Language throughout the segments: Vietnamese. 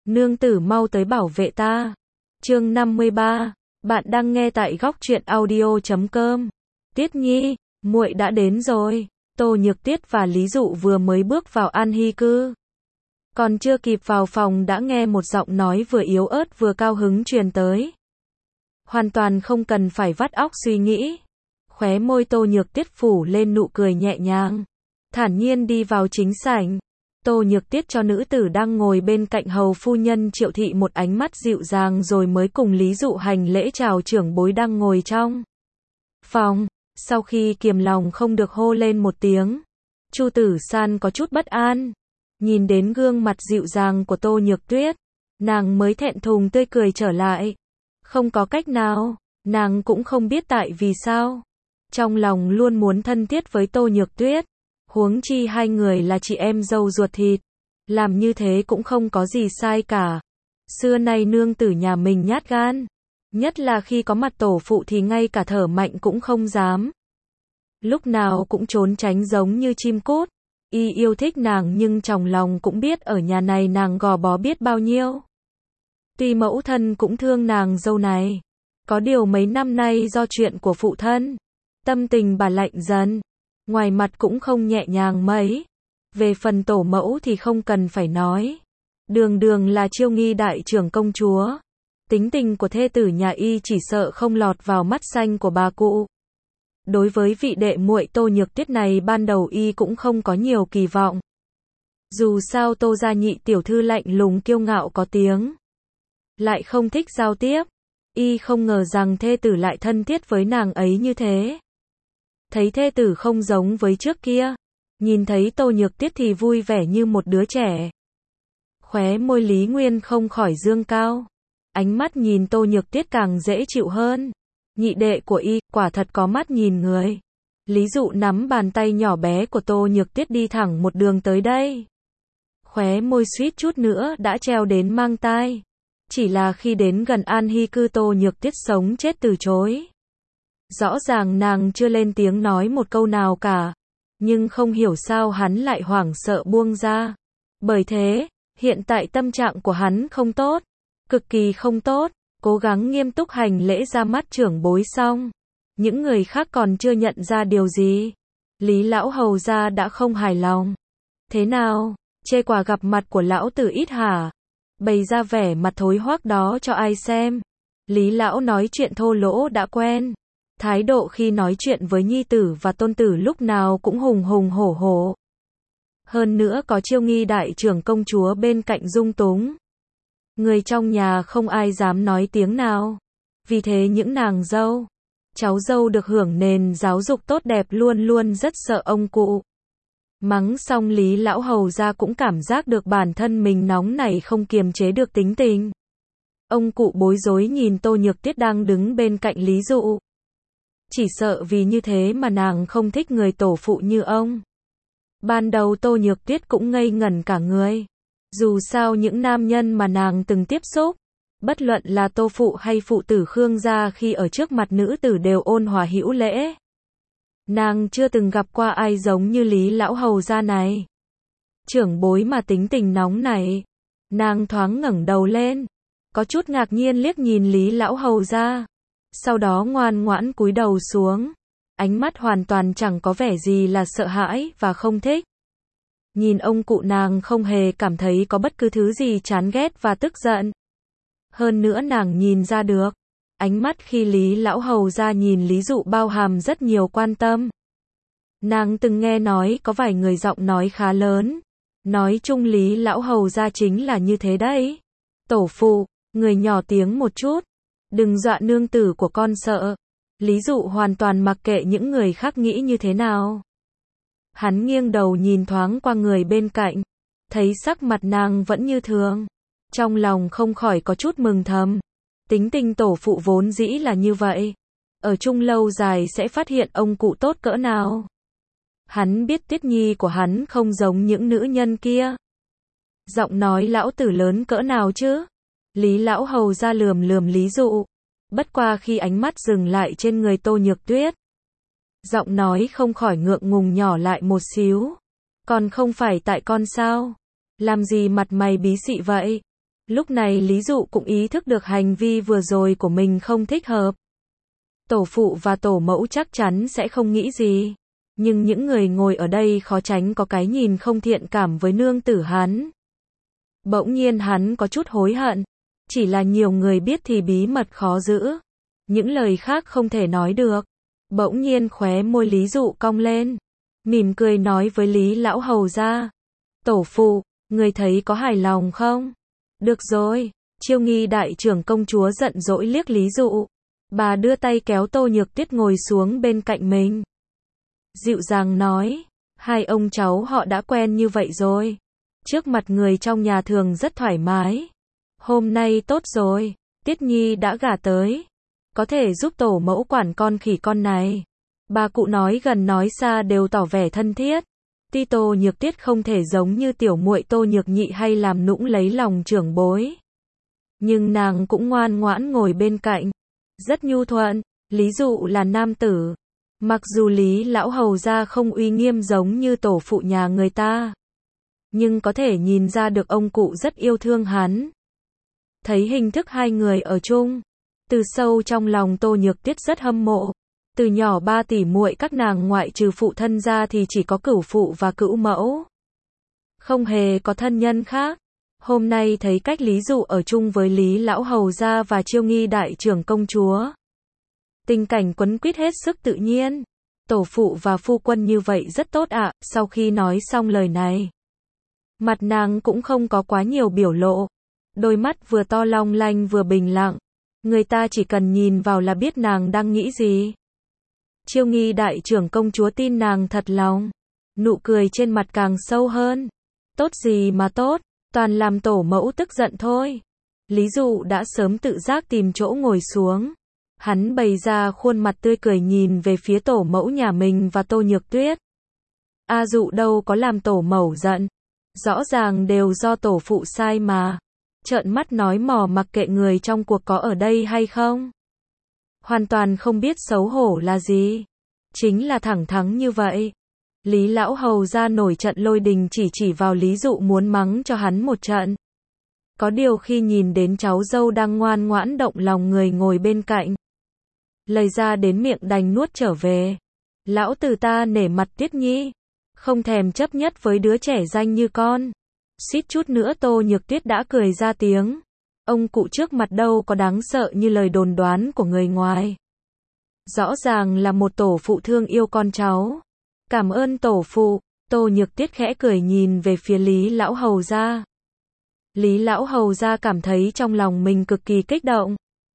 Nương tử mau tới bảo vệ ta. Chương 53. Bạn đang nghe tại góc truyện audio.com. Tiết Nhi, muội đã đến rồi. Tô Nhược Tiết và Lý Dụ vừa mới bước vào An Hy cư. Còn chưa kịp vào phòng đã nghe một giọng nói vừa yếu ớt vừa cao hứng truyền tới. Hoàn toàn không cần phải vắt óc suy nghĩ. Khóe môi Tô Nhược Tiết phủ lên nụ cười nhẹ nhàng. Thản nhiên đi vào chính sảnh. Tô Nhược Tiết cho nữ tử đang ngồi bên cạnh hầu phu nhân Triệu Thị một ánh mắt dịu dàng rồi mới cùng Lý Dụ hành lễ chào trưởng bối đang ngồi trong phòng. Sau khi kiềm lòng không được hô lên một tiếng, Chu Tử San có chút bất an. Nhìn đến gương mặt dịu dàng của Tô Nhược Tuyết, nàng mới thẹn thùng tươi cười trở lại. Không có cách nào, nàng cũng không biết tại vì sao. Trong lòng luôn muốn thân thiết với Tô Nhược Tuyết. Huống chi hai người là chị em dâu ruột thịt. Làm như thế cũng không có gì sai cả. Xưa nay nương tử nhà mình nhát gan. Nhất là khi có mặt tổ phụ thì ngay cả thở mạnh cũng không dám. Lúc nào cũng trốn tránh giống như chim cút. Y yêu thích nàng nhưng trong lòng cũng biết ở nhà này nàng gò bó biết bao nhiêu. Tuy mẫu thân cũng thương nàng dâu này. Có điều mấy năm nay do chuyện của phụ thân, tâm tình bà lạnh dần. Ngoài mặt cũng không nhẹ nhàng mấy. Về phần tổ mẫu thì không cần phải nói. Đường đường là Chiêu Nghi đại trưởng công chúa. Tính tình của thê tử nhà y chỉ sợ không lọt vào mắt xanh của bà cụ. Đối với vị đệ muội Tô Nhược Tuyết này ban đầu y cũng không có nhiều kỳ vọng. Dù sao Tô gia nhị tiểu thư lạnh lùng kiêu ngạo có tiếng. Lại không thích giao tiếp. Y không ngờ rằng thê tử lại thân thiết với nàng ấy như thế. Thấy thê tử không giống với trước kia. Nhìn thấy Tô Nhược Tiết thì vui vẻ như một đứa trẻ. Khóe môi Lý Nguyên không khỏi dương cao. Ánh mắt nhìn Tô Nhược Tiết càng dễ chịu hơn. Nhị đệ của y, quả thật có mắt nhìn người. Lý Dụ nắm bàn tay nhỏ bé của Tô Nhược Tiết đi thẳng một đường tới đây. Khóe môi suýt chút nữa đã treo đến mang tai. Chỉ là khi đến gần An Hy cư Tô Nhược Tiết sống chết từ chối. Rõ ràng nàng chưa lên tiếng nói một câu nào cả. Nhưng không hiểu sao hắn lại hoảng sợ buông ra. Bởi thế, hiện tại tâm trạng của hắn không tốt. Cực kỳ không tốt. Cố gắng nghiêm túc hành lễ ra mắt trưởng bối xong. Những người khác còn chưa nhận ra điều gì. Lý lão hầu gia đã không hài lòng. Thế nào? Chê quà gặp mặt của lão tử ít hả? Bày ra vẻ mặt thối hoác đó cho ai xem. Lý lão nói chuyện thô lỗ đã quen. Thái độ khi nói chuyện với nhi tử và tôn tử lúc nào cũng hùng hùng hổ hổ. Hơn nữa có Chiêu Nghi đại trưởng công chúa bên cạnh dung túng. Người trong nhà không ai dám nói tiếng nào. Vì thế những nàng dâu, cháu dâu được hưởng nền giáo dục tốt đẹp luôn luôn rất sợ ông cụ. Mắng xong Lý lão hầu gia cũng cảm giác được bản thân mình nóng nảy không kiềm chế được tính tình. Ông cụ bối rối nhìn Tô Nhược Tiết đang đứng bên cạnh Lý Dụ. Chỉ sợ vì như thế mà nàng không thích người tổ phụ như ông. Ban đầu Tô Nhược Tiết cũng ngây ngẩn cả người. Dù sao những nam nhân mà nàng từng tiếp xúc, bất luận là Tô phụ hay phụ tử Khương gia khi ở trước mặt nữ tử đều ôn hòa hữu lễ. Nàng chưa từng gặp qua ai giống như Lý lão hầu gia này. Trưởng bối mà tính tình nóng này. Nàng thoáng ngẩng đầu lên, có chút ngạc nhiên liếc nhìn Lý lão hầu gia. Sau đó ngoan ngoãn cúi đầu xuống. Ánh mắt hoàn toàn chẳng có vẻ gì là sợ hãi và không thích. Nhìn ông cụ nàng không hề cảm thấy có bất cứ thứ gì chán ghét và tức giận. Hơn nữa nàng nhìn ra được. Ánh mắt khi Lý lão hầu gia nhìn Lý Dụ bao hàm rất nhiều quan tâm. Nàng từng nghe nói có vài người giọng nói khá lớn. Nói chung Lý lão hầu gia chính là như thế đấy. Tổ phụ, người nhỏ tiếng một chút. Đừng dọa nương tử của con sợ. Lý Dụ hoàn toàn mặc kệ những người khác nghĩ như thế nào. Hắn nghiêng đầu nhìn thoáng qua người bên cạnh. Thấy sắc mặt nàng vẫn như thường. Trong lòng không khỏi có chút mừng thầm. Tính tình tổ phụ vốn dĩ là như vậy. Ở chung lâu dài sẽ phát hiện ông cụ tốt cỡ nào. Hắn biết Tiết Nhi của hắn không giống những nữ nhân kia. Giọng nói lão tử lớn cỡ nào chứ? Lý lão hầu ra lườm lườm Lý Dụ. Bất qua khi ánh mắt dừng lại trên người Tô Nhược Tuyết. Giọng nói không khỏi ngượng ngùng nhỏ lại một xíu. Còn không phải tại con sao? Làm gì mặt mày bí xị vậy? Lúc này Lý Dụ cũng ý thức được hành vi vừa rồi của mình không thích hợp. Tổ phụ và tổ mẫu chắc chắn sẽ không nghĩ gì. Nhưng những người ngồi ở đây khó tránh có cái nhìn không thiện cảm với nương tử hắn. Bỗng nhiên hắn có chút hối hận. Chỉ là nhiều người biết thì bí mật khó giữ. Những lời khác không thể nói được. Bỗng nhiên khóe môi Lý Dụ cong lên. Mỉm cười nói với Lý lão hầu ra. Tổ phụ, người thấy có hài lòng không? Được rồi. Chiêu Nghi đại trưởng công chúa giận dỗi liếc Lý Dụ. Bà đưa tay kéo Tô Nhược Tuyết ngồi xuống bên cạnh mình. Dịu dàng nói. Hai ông cháu họ đã quen như vậy rồi. Trước mặt người trong nhà thường rất thoải mái. Hôm nay tốt rồi. Tiết Nhi đã gả tới. Có thể giúp tổ mẫu quản con khỉ con này. Bà cụ nói gần nói xa đều tỏ vẻ thân thiết. Tuy Tô Nhược Tuyết không thể giống như tiểu muội Tô Nhược Nhị hay làm nũng lấy lòng trưởng bối. Nhưng nàng cũng ngoan ngoãn ngồi bên cạnh. Rất nhu thuận. Lý Dụ là nam tử. Mặc dù Lý lão hầu gia không uy nghiêm giống như tổ phụ nhà người ta. Nhưng có thể nhìn ra được ông cụ rất yêu thương hắn. Thấy hình thức hai người ở chung. Từ sâu trong lòng Tô Nhược Tuyết rất hâm mộ. Từ nhỏ ba tỷ muội các nàng ngoại trừ phụ thân ra thì chỉ có cửu phụ và cữu mẫu. Không hề có thân nhân khác. Hôm nay thấy cách Lý Dụ ở chung với Lý lão hầu gia và Chiêu Nghi đại trưởng công chúa. Tình cảnh quấn quýt hết sức tự nhiên. Tổ phụ và phu quân như vậy rất tốt ạ. Sau khi nói xong lời này, mặt nàng cũng không có quá nhiều biểu lộ. Đôi mắt vừa to long lanh vừa bình lặng. Người ta chỉ cần nhìn vào là biết nàng đang nghĩ gì. Chiêu Nghi đại trưởng công chúa tin nàng thật lòng. Nụ cười trên mặt càng sâu hơn. Tốt gì mà tốt, toàn làm tổ mẫu tức giận thôi. Lý Dụ đã sớm tự giác tìm chỗ ngồi xuống. Hắn bày ra khuôn mặt tươi cười nhìn về phía tổ mẫu nhà mình và Tô Nhược Tuyết. A Dụ đâu có làm tổ mẫu giận. Rõ ràng đều do tổ phụ sai mà. Trợn mắt nói mò mặc kệ người trong cuộc có ở đây hay không. Hoàn toàn không biết xấu hổ là gì. Chính là thẳng thắn như vậy. Lý lão hầu ra nổi trận lôi đình chỉ vào Lý Dụ muốn mắng cho hắn một trận. Có điều khi nhìn đến cháu dâu đang ngoan ngoãn động lòng người ngồi bên cạnh. Lời ra đến miệng đành nuốt trở về. Lão tử ta nể mặt Tuyết Nhi. Không thèm chấp nhất với đứa trẻ danh như con. Suýt chút nữa Tô Nhược Tuyết đã cười ra tiếng. Ông cụ trước mặt đâu có đáng sợ như lời đồn đoán của người ngoài. Rõ ràng là một tổ phụ thương yêu con cháu. Cảm ơn tổ phụ. Tô Nhược Tuyết khẽ cười nhìn về phía Lý lão hầu gia. Lý lão hầu gia cảm thấy trong lòng mình cực kỳ kích động.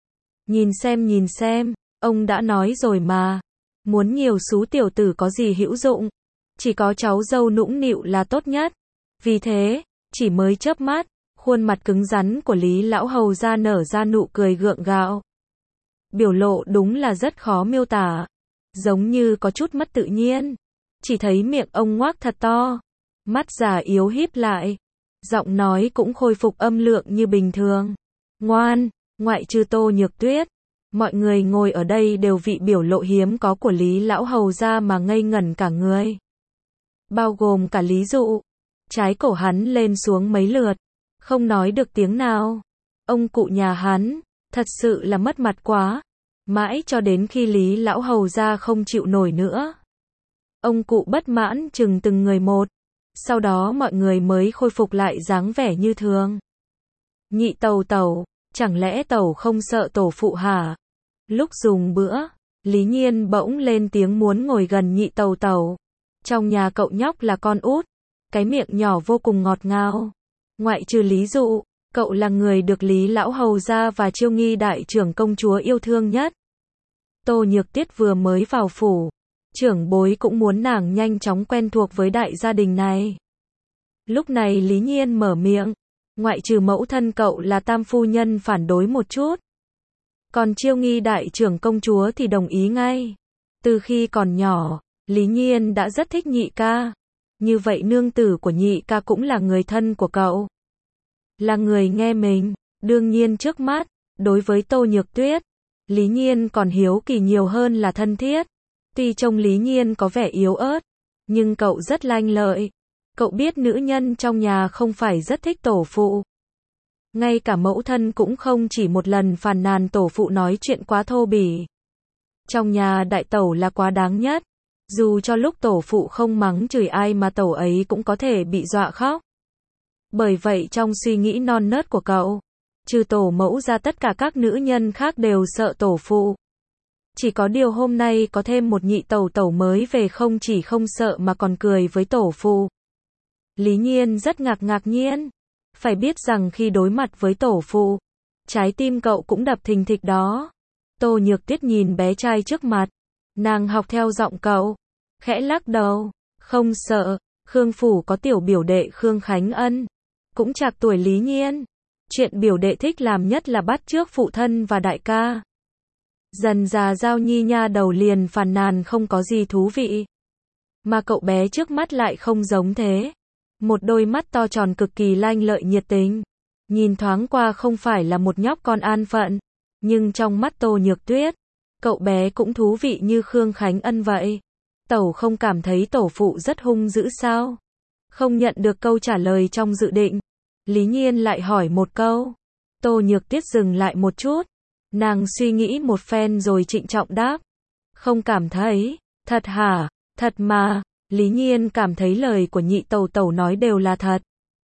Nhìn xem, ông đã nói rồi mà. Muốn nhiều xú tiểu tử có gì hữu dụng. Chỉ có cháu dâu nũng nịu là tốt nhất. Vì thế, chỉ mới chớp mắt, khuôn mặt cứng rắn của Lý lão hầu gia nở ra nụ cười gượng gạo. Biểu lộ đúng là rất khó miêu tả. Giống như có chút mất tự nhiên. Chỉ thấy miệng ông ngoác thật to. Mắt già yếu híp lại. Giọng nói cũng khôi phục âm lượng như bình thường. Ngoan, ngoại trừ Tô Nhược Tuyết. Mọi người ngồi ở đây đều vị biểu lộ hiếm có của Lý lão hầu gia mà ngây ngẩn cả người. Bao gồm cả Lý Dụ. Trái cổ hắn lên xuống mấy lượt. Không nói được tiếng nào. Ông cụ nhà hắn, thật sự là mất mặt quá. Mãi cho đến khi Lý lão hầu gia không chịu nổi nữa. Ông cụ bất mãn chừng từng người một. Sau đó mọi người mới khôi phục lại dáng vẻ như thường. Nhị tẩu, chẳng lẽ tẩu không sợ tổ phụ hả? Lúc dùng bữa, Lý Nhiên bỗng lên tiếng muốn ngồi gần nhị tẩu. Trong nhà cậu nhóc là con út. Cái miệng nhỏ vô cùng ngọt ngào. Ngoại trừ Lý Dụ, cậu là người được Lý lão hầu gia và Chiêu Nghi đại trưởng công chúa yêu thương nhất. Tô Nhược Tuyết vừa mới vào phủ. Trưởng bối cũng muốn nàng nhanh chóng quen thuộc với đại gia đình này. Lúc này Lý Nhiên mở miệng. Ngoại trừ mẫu thân cậu là tam phu nhân phản đối một chút. Còn Chiêu Nghi đại trưởng công chúa thì đồng ý ngay. Từ khi còn nhỏ, Lý Nhiên đã rất thích nhị ca. Như vậy nương tử của nhị ca cũng là người thân của cậu. Là người nghe mình. Đương nhiên trước mắt, đối với Tô Nhược Tuyết, Lý Nhiên còn hiếu kỳ nhiều hơn là thân thiết. Tuy trông Lý Nhiên có vẻ yếu ớt, nhưng cậu rất lanh lợi. Cậu biết nữ nhân trong nhà không phải rất thích tổ phụ. Ngay cả mẫu thân cũng không chỉ một lần phàn nàn tổ phụ nói chuyện quá thô bỉ. Trong nhà đại tẩu là quá đáng nhất. Dù cho lúc tổ phụ không mắng chửi ai mà tẩu ấy cũng có thể bị dọa khóc. Bởi vậy trong suy nghĩ non nớt của cậu, trừ tổ mẫu ra tất cả các nữ nhân khác đều sợ tổ phụ. Chỉ có điều hôm nay có thêm một nhị tẩu tẩu mới về không chỉ không sợ mà còn cười với tổ phụ. Lý Nhiên rất ngạc nhiên. Phải biết rằng khi đối mặt với tổ phụ, trái tim cậu cũng đập thình thịch đó. Tô Nhược Tuyết nhìn bé trai trước mặt. Nàng học theo giọng cậu. Khẽ lắc đầu. Không sợ. Khương Phủ có tiểu biểu đệ Khương Khánh Ân. Cũng trạc tuổi Lý Nhiên. Chuyện biểu đệ thích làm nhất là bắt chước phụ thân và đại ca. Dần già Giao Nhi nha đầu liền phàn nàn không có gì thú vị. Mà cậu bé trước mắt lại không giống thế. Một đôi mắt to tròn cực kỳ lanh lợi nhiệt tình. Nhìn thoáng qua không phải là một nhóc con an phận. Nhưng trong mắt Tô Nhược Tuyết, cậu bé cũng thú vị như Khương Khánh Ân vậy. Tẩu không cảm thấy tổ phụ rất hung dữ sao? Không nhận được câu trả lời trong dự định. Lý Nhiên lại hỏi một câu. Tô Nhược Tuyết dừng lại một chút. Nàng suy nghĩ một phen rồi trịnh trọng đáp. Không cảm thấy. Thật hả? Thật mà. Lý Nhiên cảm thấy lời của nhị tẩu tẩu nói đều là thật.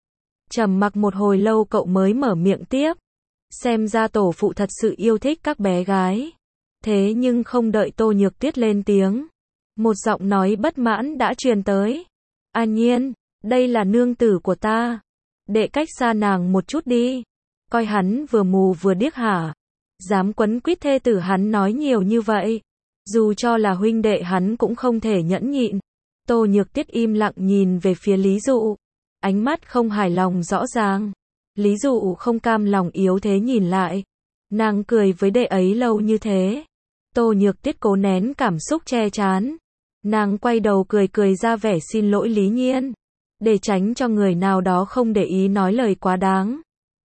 Trầm mặc một hồi lâu cậu mới mở miệng tiếp. Xem ra tổ phụ thật sự yêu thích các bé gái. Thế nhưng không đợi Tô Nhược Tuyết lên tiếng. Một giọng nói bất mãn đã truyền tới. A Nhiên, đây là nương tử của ta. Đệ cách xa nàng một chút đi. Coi hắn vừa mù vừa điếc hả? Dám quấn quýt thê tử hắn nói nhiều như vậy. Dù cho là huynh đệ hắn cũng không thể nhẫn nhịn. Tô Nhược Tuyết im lặng nhìn về phía Lý Dụ. Ánh mắt không hài lòng rõ ràng. Lý Dụ không cam lòng yếu thế nhìn lại. Nàng cười với đệ ấy lâu như thế. Tô Nhược Tuyết cố nén cảm xúc che chán. Nàng quay đầu cười ra vẻ xin lỗi Lý Nhiên. Để tránh cho người nào đó không để ý nói lời quá đáng.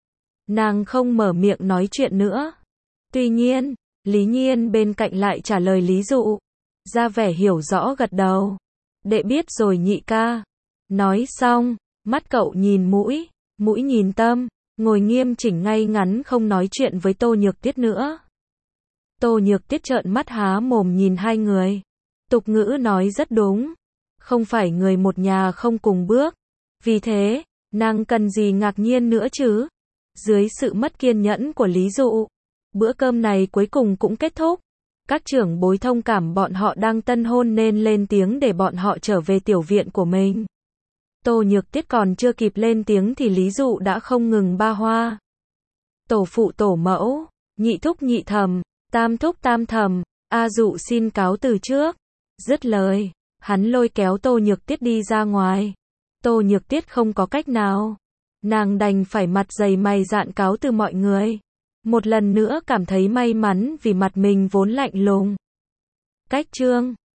Nàng không mở miệng nói chuyện nữa. Tuy nhiên, Lý Nhiên bên cạnh lại trả lời Lý Dụ. Ra vẻ hiểu rõ gật đầu. Đệ biết rồi nhị ca. Nói xong, mắt cậu nhìn mũi, mũi nhìn tâm, ngồi nghiêm chỉnh ngay ngắn không nói chuyện với Tô Nhược Tuyết nữa. Tô Nhược Tuyết trợn mắt há mồm nhìn hai người. Tục ngữ nói rất đúng. Không phải người một nhà không cùng bước. Vì thế, nàng cần gì ngạc nhiên nữa chứ? Dưới sự mất kiên nhẫn của Lý Dụ, bữa cơm này cuối cùng cũng kết thúc. Các trưởng bối thông cảm bọn họ đang tân hôn nên lên tiếng để bọn họ trở về tiểu viện của mình. Tô Nhược Tuyết còn chưa kịp lên tiếng thì Lý Dụ đã không ngừng ba hoa. Tổ phụ tổ mẫu, nhị thúc nhị thầm, tam thúc tam thầm, A Dụ xin cáo từ trước. Dứt lời, hắn lôi kéo Tô Nhược Tuyết đi ra ngoài. Tô Nhược Tuyết không có cách nào. Nàng đành phải mặt dày mày dạn cáo từ mọi người. Một lần nữa cảm thấy may mắn vì mặt mình vốn lạnh lùng. Cách chương